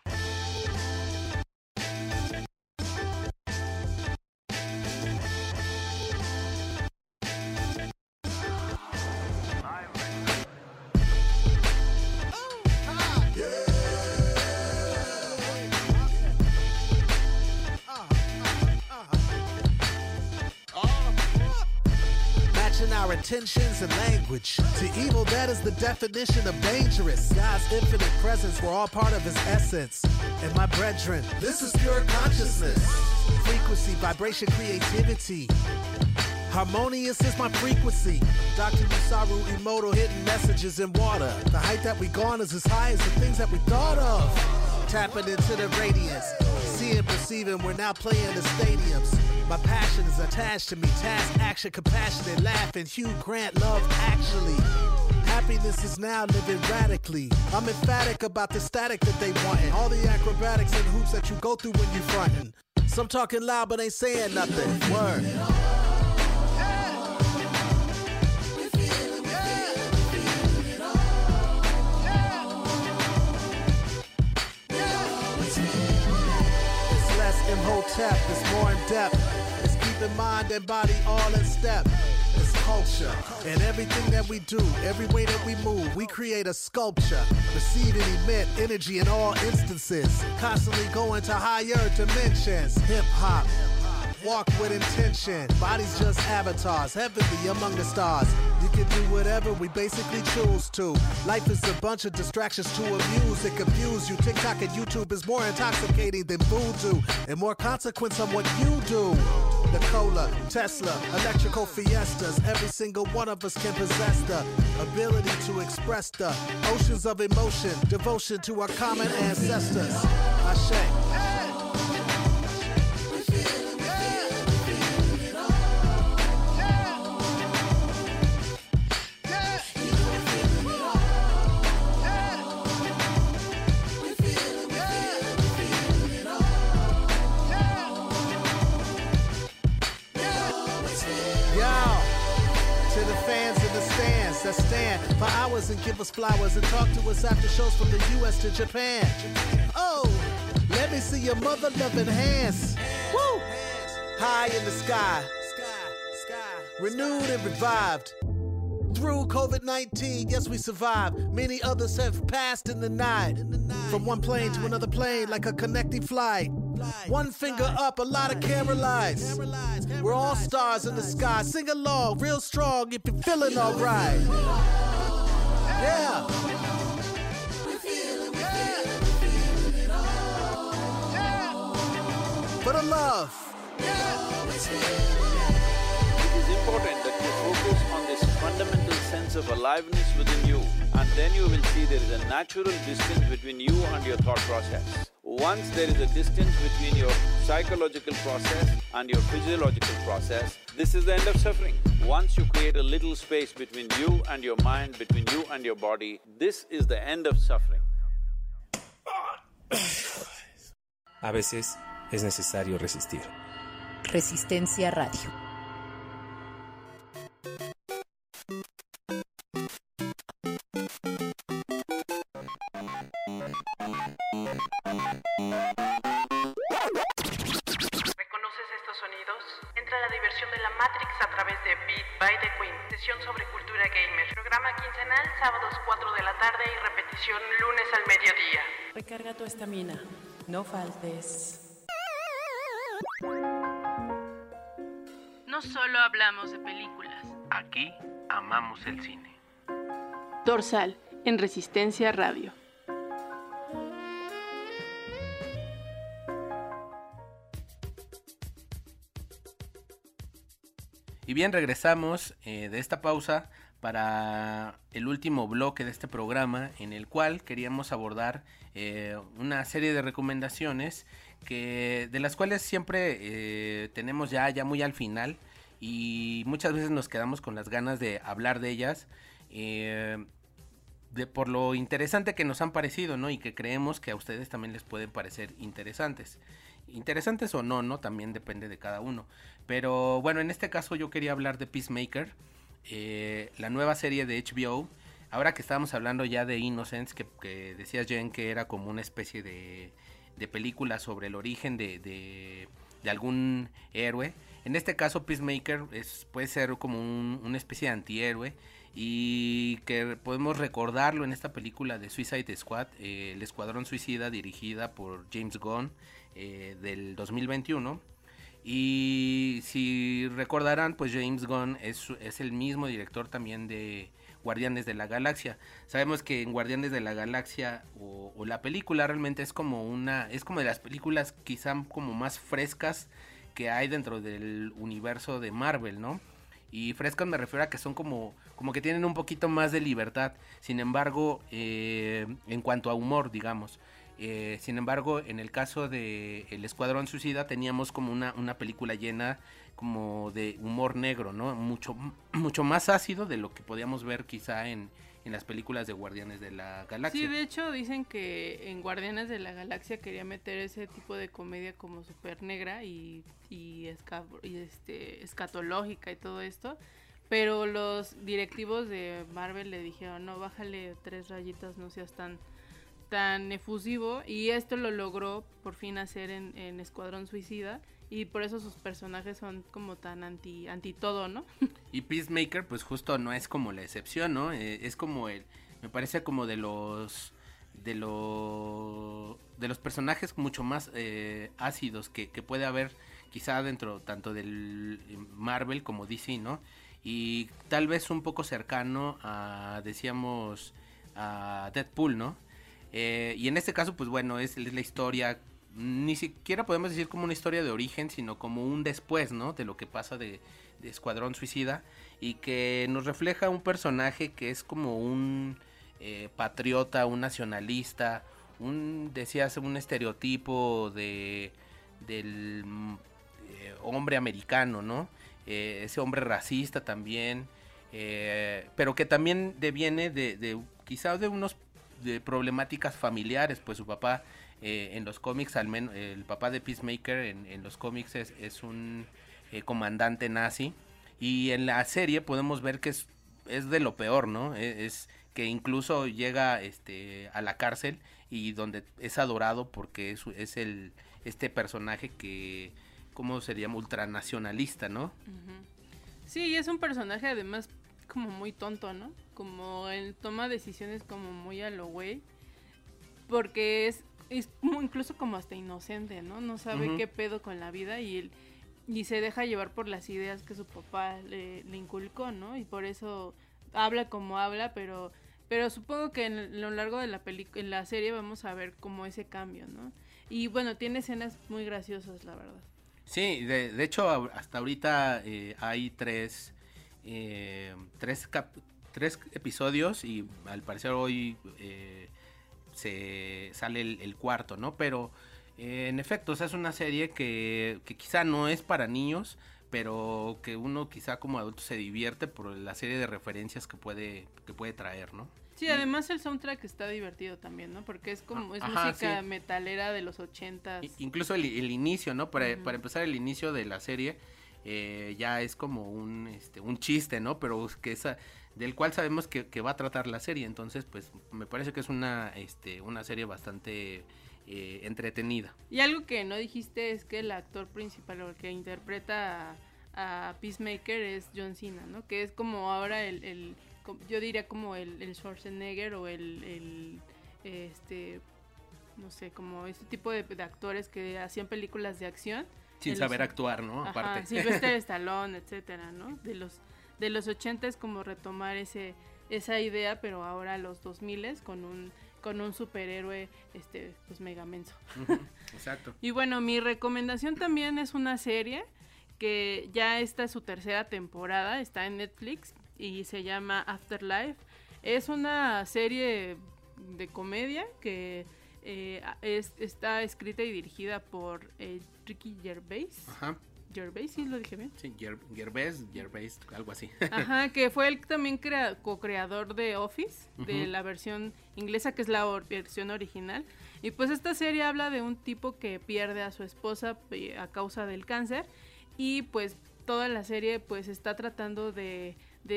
Our intentions and language to evil, that is the definition of dangerous. God's infinite presence, we're all part of his essence. And my brethren, this is pure consciousness. Frequency, vibration, creativity. Harmonious is my frequency. Dr. Musaru Emoto hitting messages in water. The height that we gone is as high as the things that we thought of. Tapping into the radiance. Seeing, perceiving, we're now playing the stadiums. My passion is attached to me. Task, action, compassionate, laughing. Hugh Grant, love, actually. Happiness is now living radically. I'm emphatic about the static that they wantin'. All the acrobatics and hoops that you go through when you frontin'. Some talking loud but ain't saying nothing. Word. Imhotep, it's more in depth. It's keeping mind and body all in step. It's culture and everything that we do, every way that we move, we create a sculpture. Receive and emit energy in all instances, constantly going to higher dimensions. Hip hop, walk with intention. Bodies just avatars, heavenly among the stars. You can do whatever we basically choose to. Life is a bunch of distractions to amuse and confuse you. TikTok and YouTube is more intoxicating than voodoo, and more consequence on what you do. Nikola, Tesla, electrical fiestas. Every single one of us can possess the ability to express the oceans of emotion, devotion to our common ancestors. Ashe. That stand for hours and give us flowers and talk to us after shows from the US to Japan. Oh, let me see your mother loving hands. Woo! High in the sky, renewed and revived. Through COVID-19, yes, we survived. Many others have passed in the night. From one plane to another plane, like a connecting flight. One finger up, a lot of camera lights. We're all stars in the sky. Sing along, real strong if you're feeling alright. Yeah. For the love. It is important that you focus on this fundamental sense of aliveness within you, and then you will see there is a natural distance between you and your thought process. Once there is a distance between your psychological process and your physiological process, this is the end of suffering. Once you create a little space between you and your mind, between you and your body, this is the end of suffering. A veces es necesario resistir. Resistencia Radio. ¿Reconoces estos sonidos? Entra a la diversión de la Matrix a través de Beat by the Queen, sesión sobre cultura gamer. Programa quincenal, sábados 4 de la tarde y repetición lunes al mediodía. Recarga tu estamina, no faltes. No solo hablamos de películas. Aquí amamos el cine. Dorsal, en Resistencia Radio. Y bien, regresamos de esta pausa para el último bloque de este programa, en el cual queríamos abordar una serie de recomendaciones de las cuales siempre tenemos ya muy al final, y muchas veces nos quedamos con las ganas de hablar de ellas, por lo interesante que nos han parecido, ¿no? Y que creemos que a ustedes también les pueden parecer interesantes. Interesantes o no, también depende de cada uno. Pero bueno, en este caso yo quería hablar de Peacemaker, la nueva serie de HBO. Ahora que estábamos hablando ya de Innocence, que decías, Jen, que era como una especie de película sobre el origen de algún héroe. En este caso Peacemaker puede ser como una especie de antihéroe, y que podemos recordarlo en esta película de Suicide Squad, el Escuadrón Suicida, dirigida por James Gunn, del 2021. Y si recordarán, pues James Gunn es el mismo director también de Guardianes de la Galaxia. Sabemos que en Guardianes de la Galaxia o la película realmente es como de las películas quizá como más frescas que hay dentro del universo de Marvel, ¿no? Y frescas me refiero a que son como que tienen un poquito más de libertad. Sin embargo, en cuanto a humor, digamos. Sin embargo, en el caso de El Escuadrón Suicida teníamos como una película llena como de humor negro, ¿no? Mucho más ácido de lo que podíamos ver quizá en las películas de Guardianes de la Galaxia. Sí, de hecho dicen que en Guardianes de la Galaxia quería meter ese tipo de comedia como súper negra y escatológica y todo esto, pero los directivos de Marvel le dijeron, no, bájale 3 rayitas, no seas tan efusivo, y esto lo logró por fin hacer en Escuadrón Suicida, y por eso sus personajes son como tan anti todo, ¿no? Y Peacemaker pues justo no es como la excepción, ¿no? Es como me parece como de los personajes mucho más ácidos que puede haber quizá dentro tanto del Marvel como DC, ¿no? Y tal vez un poco cercano a Deadpool, ¿no? Y en este caso, pues bueno, es la historia, ni siquiera podemos decir como una historia de origen, sino como un después, ¿no? De lo que pasa de Escuadrón Suicida, y que nos refleja un personaje que es como un patriota, un nacionalista, decías, un estereotipo del hombre americano, ¿no? Ese hombre racista también, pero que también deviene de quizá de unos de problemáticas familiares, pues su papá en los cómics, al menos el papá de Peacemaker en los cómics es un comandante nazi, y en la serie podemos ver que es de lo peor, ¿no? Es que incluso llega a la cárcel, y donde es adorado porque es este personaje que, ¿cómo se llama? Ultranacionalista, ¿no? Uh-huh. Sí, es un personaje además como muy tonto, ¿no? Como él toma decisiones como muy a lo güey, porque es incluso como hasta inocente, ¿no? No sabe uh-huh. qué pedo con la vida, y se deja llevar por las ideas que su papá le inculcó, ¿no? Y por eso habla como habla, pero supongo que en lo largo de en la serie vamos a ver como ese cambio, ¿no? Y bueno, tiene escenas muy graciosas, la verdad. Sí, de hecho hasta ahorita hay tres episodios, y al parecer hoy se sale el cuarto, ¿no? Pero en efecto, o sea, es una serie que quizá no es para niños, pero que uno quizá como adulto se divierte por la serie de referencias que puede traer, ¿no? Sí, además el soundtrack está divertido también, ¿no? Porque es como música sí. metalera de los 80s. Incluso el inicio, ¿no? Para empezar, el inicio de la serie ya es como un chiste, ¿no? Pero que del cual sabemos que va a tratar la serie. Entonces, pues me parece que es una serie bastante entretenida. Y algo que no dijiste es que el actor principal, o el que interpreta a Peacemaker, es John Cena, ¿no? Que es como ahora yo diría como el Schwarzenegger, o no sé, como ese tipo de actores que hacían películas de acción sin saber actuar, ¿no? Ajá, aparte Sylvester Stallone, etcétera, ¿no? De los 80 es como retomar esa idea, pero ahora los 2000 con un superhéroe pues mega menso. Uh-huh, exacto. Y bueno, mi recomendación también es una serie que ya esta es su tercera temporada, está en Netflix y se llama Afterlife. Es una serie de comedia que está escrita y dirigida por Ricky Gervais. Ajá. Gervais, ¿sí lo dije bien? Sí, Gervais, algo así. Ajá, que fue el también co-creador de Office, de la versión inglesa, que es la versión original. Y pues esta serie habla de un tipo que pierde a su esposa a causa del cáncer, y pues toda la serie pues está tratando de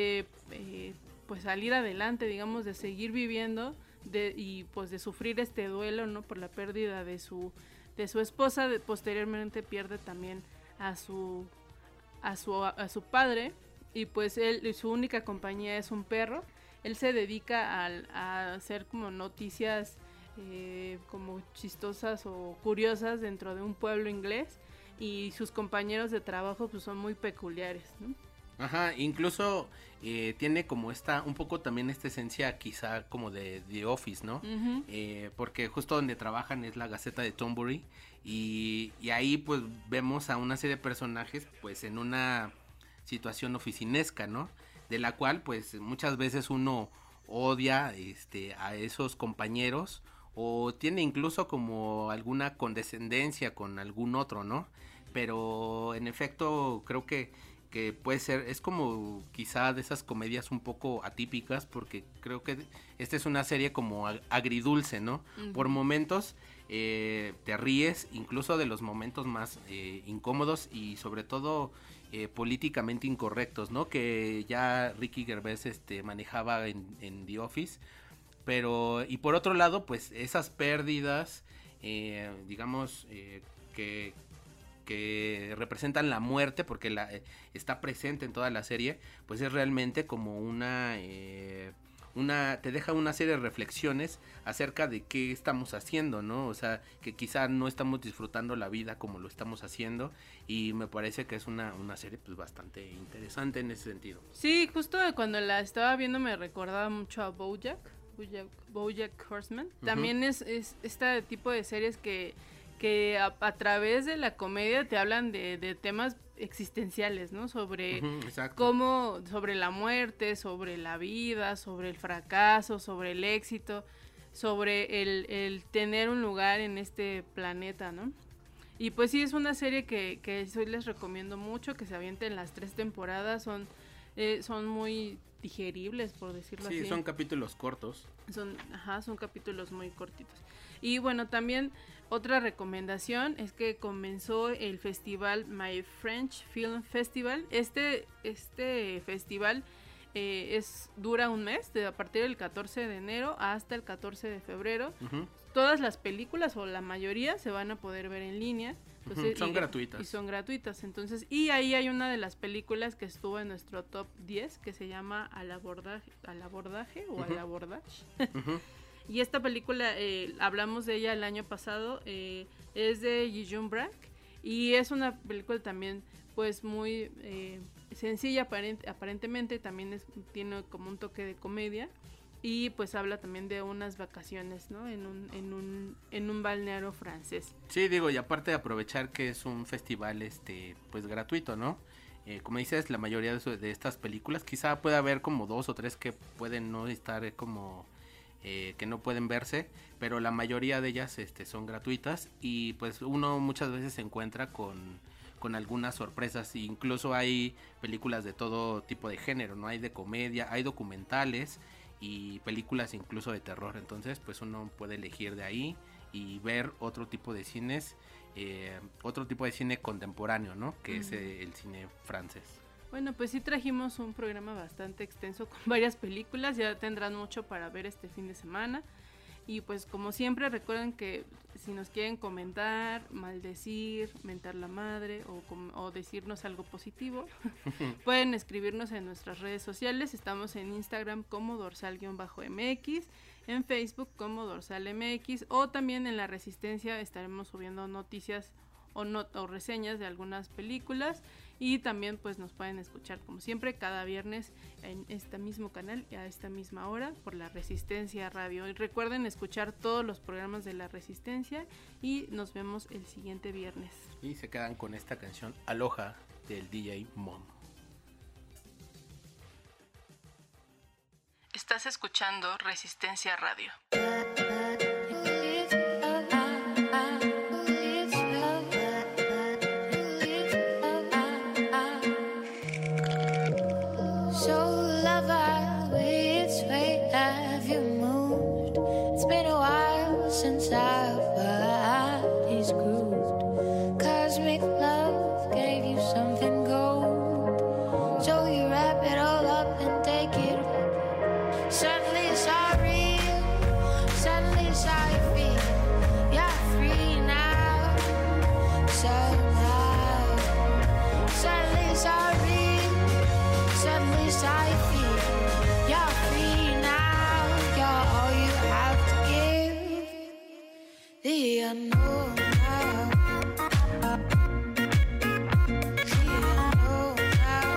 pues salir adelante, digamos, de seguir viviendo y pues de sufrir este duelo, ¿no? Por la pérdida de su esposa. Posteriormente pierde también a su padre, y pues su única compañía es un perro. Él se dedica a hacer como noticias como chistosas o curiosas dentro de un pueblo inglés, y sus compañeros de trabajo pues son muy peculiares, ¿no? Ajá, incluso tiene como un poco también esta esencia quizá como de The Office, ¿no? Uh-huh. Porque justo donde trabajan es la Gaceta de Thornbury, y ahí pues vemos a una serie de personajes pues en una situación oficinesca, ¿no? De la cual pues muchas veces uno odia a esos compañeros, o tiene incluso como alguna condescendencia con algún otro, ¿no? Pero en efecto creo que puede ser, es como quizá de esas comedias un poco atípicas, porque creo que esta es una serie como agridulce, ¿no? Uh-huh. Por momentos te ríes, incluso de los momentos más incómodos y sobre todo políticamente incorrectos, ¿no? Que ya Ricky Gervais manejaba en The Office. Pero, y por otro lado, pues esas pérdidas, digamos, que representan la muerte, porque está presente en toda la serie, pues es realmente como te deja una serie de reflexiones acerca de qué estamos haciendo, ¿no? O sea, que quizá no estamos disfrutando la vida como lo estamos haciendo, y me parece que es una serie pues bastante interesante en ese sentido. Sí, justo cuando la estaba viendo me recordaba mucho a BoJack Horseman. Uh-huh. También es este tipo de series que a través de la comedia te hablan de temas existenciales, ¿no? Sobre sobre la muerte, sobre la vida, sobre el fracaso, sobre el éxito, sobre el tener un lugar en este planeta, ¿no? Y pues sí, es una serie que hoy les recomiendo mucho, que se avienten las 3 temporadas, son muy digeribles, por decirlo así. Sí, son capítulos cortos. Son capítulos muy cortitos. Y bueno, también otra recomendación es que comenzó el festival My French Film Festival. Este festival dura un mes, a partir del 14 de enero hasta el 14 de febrero. Uh-huh. Todas las películas, o la mayoría, se van a poder ver en línea. Entonces, son gratuitas. Y son gratuitas. Entonces, y ahí hay una de las películas que estuvo en nuestro top 10, que se llama Al abordaje o Al abordage. Uh-huh. Y esta película, hablamos de ella el año pasado, es de Ji-Yoon Park, y es una película también pues muy sencilla aparentemente, también tiene como un toque de comedia, y pues habla también de unas vacaciones, ¿no? En un balneario francés. Sí, digo, y aparte de aprovechar que es un festival pues gratuito, ¿no? Como dices, la mayoría de estas películas, quizá pueda haber como 2 o 3 que pueden no estar como que no pueden verse, pero la mayoría de ellas son gratuitas, y pues uno muchas veces se encuentra con algunas sorpresas. Incluso hay películas de todo tipo de género, ¿no? Hay de comedia, hay documentales y películas incluso de terror. Entonces pues uno puede elegir de ahí y ver otro tipo de cines, otro tipo de cine contemporáneo, ¿no? Que es el cine francés. Bueno, pues sí trajimos un programa bastante extenso con varias películas, ya tendrán mucho para ver este fin de semana. Y pues como siempre, recuerden que si nos quieren comentar, maldecir, mentar la madre o decirnos algo positivo, pueden escribirnos en nuestras redes sociales. Estamos en Instagram como dorsal-mx, en Facebook como dorsalmx, o también en La Resistencia estaremos subiendo noticias o reseñas de algunas películas, y también pues nos pueden escuchar como siempre cada viernes en este mismo canal a esta misma hora por La Resistencia Radio. Y recuerden escuchar todos los programas de La Resistencia, y nos vemos el siguiente viernes. Y se quedan con esta canción Aloha del DJ Mom. Estás escuchando Resistencia Radio. Since our bodies grew, cosmic love gave you something gold, so you wrap it all up and take it. Suddenly it's all real, suddenly it's how you feel. You're free now, somehow. Suddenly it's all real, suddenly it's how you feel. You're free now, you're all you have to give. The unknown now. The unknown now.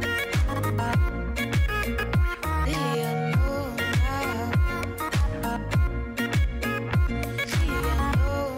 The unknown now. The unknown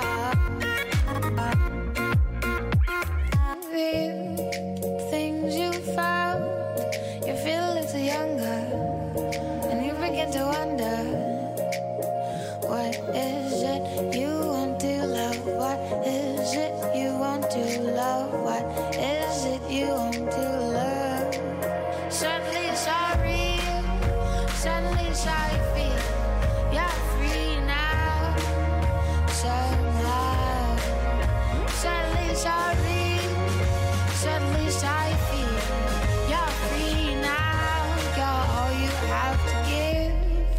now. The things you found, you feel a little younger, and you begin to wonder. What is it you want to love? What is it you want to love? What is it you want to love? Suddenly it's all real, suddenly it's how you feel. You're free now, somehow. Suddenly it's all real, suddenly it's how you feel. You're free now, you're all you have to give.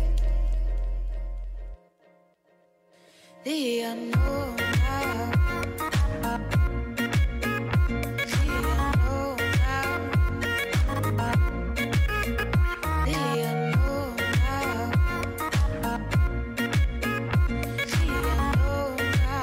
The unknown now. The unknown now. The unknown now. The unknown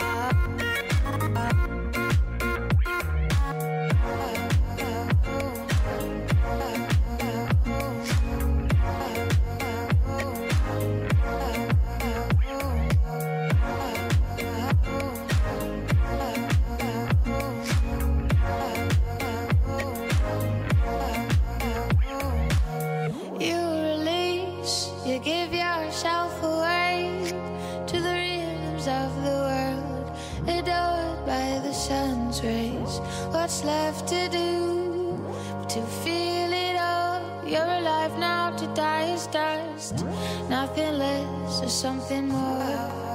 what's left to do but to feel it all? You're alive now, to die is dust. Nothing less or something more.